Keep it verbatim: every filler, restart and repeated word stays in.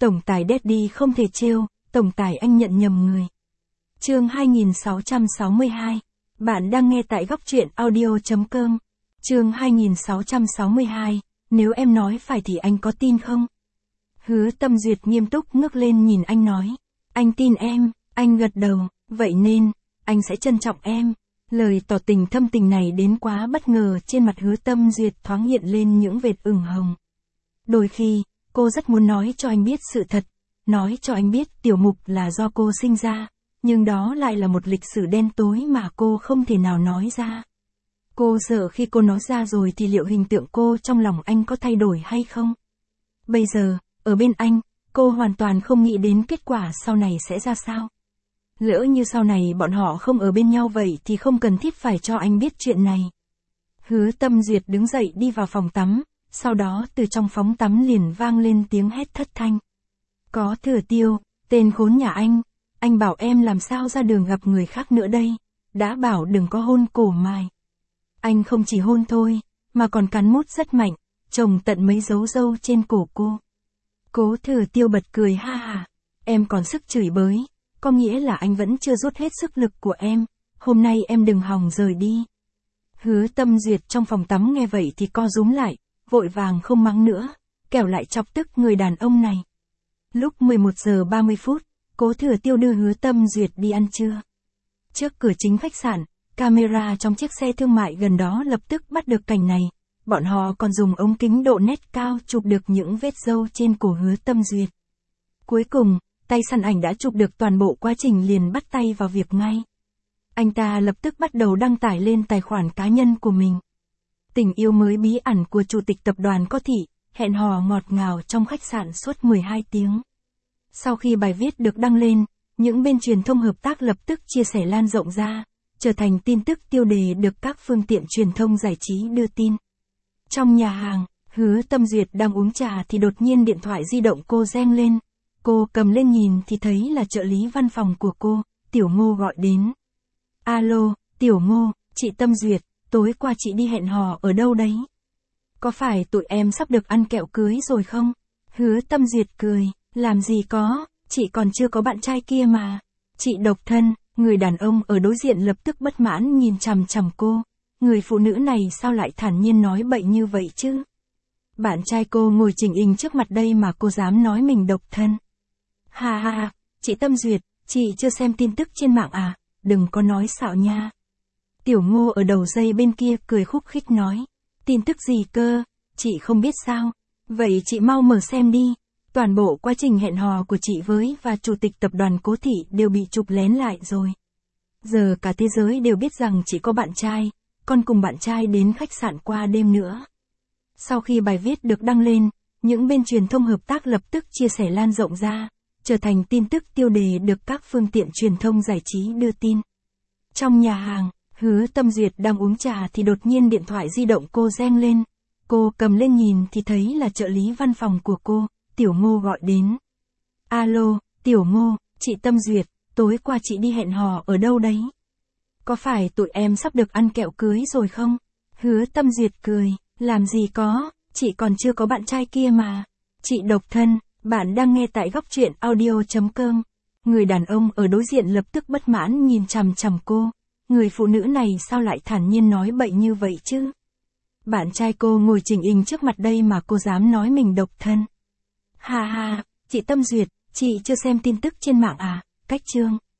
Tổng tài Daddy không thể trêu, tổng tài anh nhận nhầm người. Chương hai nghìn sáu trăm sáu mươi hai. Bạn đang nghe tại góc truyện audio chấm com. Chương hai nghìn sáu trăm sáu mươi hai. Nếu em nói phải thì anh có tin không? Hứa Tâm Duyệt nghiêm túc ngước lên nhìn anh nói. Anh tin em, anh gật đầu, vậy nên, anh sẽ trân trọng em. Lời tỏ tình thâm tình này đến quá bất ngờ, trên mặt Hứa Tâm Duyệt thoáng hiện lên những vệt ửng hồng. Đôi khi, cô rất muốn nói cho anh biết sự thật, nói cho anh biết Tiểu Mục là do cô sinh ra, nhưng đó lại là một lịch sử đen tối mà cô không thể nào nói ra. Cô sợ khi cô nói ra rồi thì liệu hình tượng cô trong lòng anh có thay đổi hay không? Bây giờ, ở bên anh, cô hoàn toàn không nghĩ đến kết quả sau này sẽ ra sao. Lỡ như sau này bọn họ không ở bên nhau vậy thì không cần thiết phải cho anh biết chuyện này. Hứa Tâm Duyệt đứng dậy đi vào phòng tắm, sau đó từ trong phòng tắm liền vang lên tiếng hét thất thanh. Có Thừa Tiêu, tên khốn nhà anh, anh bảo em làm sao ra đường gặp người khác nữa đây, đã bảo đừng có hôn cổ mài. Anh không chỉ hôn thôi, mà còn cắn mút rất mạnh, trồng tận mấy dấu râu trên cổ cô. Cố Thừa Tiêu bật cười ha ha, em còn sức chửi bới, có nghĩa là anh vẫn chưa rút hết sức lực của em, hôm nay em đừng hòng rời đi. Hứa Tâm Duyệt trong phòng tắm nghe vậy thì co rúm lại, vội vàng không mắng nữa, kẻo lại chọc tức người đàn ông này. Lúc mười một giờ ba mươi phút, Cố Thừa Tiêu đưa Hứa Tâm Duyệt đi ăn trưa. Trước cửa chính khách sạn, camera trong chiếc xe thương mại gần đó lập tức bắt được cảnh này, bọn họ còn dùng ống kính độ nét cao chụp được những vết râu trên cổ Hứa Tâm Duyệt. Cuối cùng, tay săn ảnh đã chụp được toàn bộ quá trình liền bắt tay vào việc ngay. Anh ta lập tức bắt đầu đăng tải lên tài khoản cá nhân của mình. Tình yêu mới bí ẩn của chủ tịch tập đoàn Có Thị, hẹn hò ngọt ngào trong khách sạn suốt mười hai tiếng. Sau khi bài viết được đăng lên, những bên truyền thông hợp tác lập tức chia sẻ lan rộng ra, trở thành tin tức tiêu đề được các phương tiện truyền thông giải trí đưa tin. Trong nhà hàng, Hứa Tâm Duyệt đang uống trà thì đột nhiên điện thoại di động cô reng lên. Cô cầm lên nhìn thì thấy là trợ lý văn phòng của cô, Tiểu Ngô gọi đến. Alo, Tiểu Ngô, chị Tâm Duyệt, tối qua chị đi hẹn hò ở đâu đấy? Có phải tụi em sắp được ăn kẹo cưới rồi không? Hứa Tâm Duyệt cười, làm gì có, chị còn chưa có bạn trai kia mà. Chị độc thân. Người đàn ông ở đối diện lập tức bất mãn nhìn chằm chằm cô. Người phụ nữ này sao lại thản nhiên nói bậy như vậy chứ? Bạn trai cô ngồi chỉnh hình trước mặt đây mà cô dám nói mình độc thân. Ha ha ha, chị Tâm Duyệt, chị chưa xem tin tức trên mạng à? Đừng có nói xạo nha. Tiểu Ngô ở đầu dây bên kia cười khúc khích nói. Tin tức gì cơ? Chị không biết sao? Vậy chị mau mở xem đi. Toàn bộ quá trình hẹn hò của chị với và chủ tịch tập đoàn Cố Thị đều bị chụp lén lại rồi. Giờ cả thế giới đều biết rằng chị có bạn trai, còn cùng bạn trai đến khách sạn qua đêm nữa. Sau khi bài viết được đăng lên, những bên truyền thông hợp tác lập tức chia sẻ lan rộng ra, trở thành tin tức tiêu đề được các phương tiện truyền thông giải trí đưa tin. Trong nhà hàng, Hứa Tâm Duyệt đang uống trà thì đột nhiên điện thoại di động cô reng lên. Cô cầm lên nhìn thì thấy là trợ lý văn phòng của cô, Tiểu Ngô gọi đến. Alo, Tiểu Ngô, chị Tâm Duyệt, tối qua chị đi hẹn hò ở đâu đấy? Có phải tụi em sắp được ăn kẹo cưới rồi không? Hứa Tâm Duyệt cười, làm gì có, chị còn chưa có bạn trai kia mà. Chị độc thân. Bạn đang nghe tại góc truyện audio chấm com. Người đàn ông ở đối diện lập tức bất mãn nhìn chằm chằm cô. Người phụ nữ này sao lại thản nhiên nói bậy như vậy chứ? Bạn trai cô ngồi chỉnh hình trước mặt đây mà cô dám nói mình độc thân. Ha ha, chị Tâm Duyệt, chị chưa xem tin tức trên mạng à? Cách chương.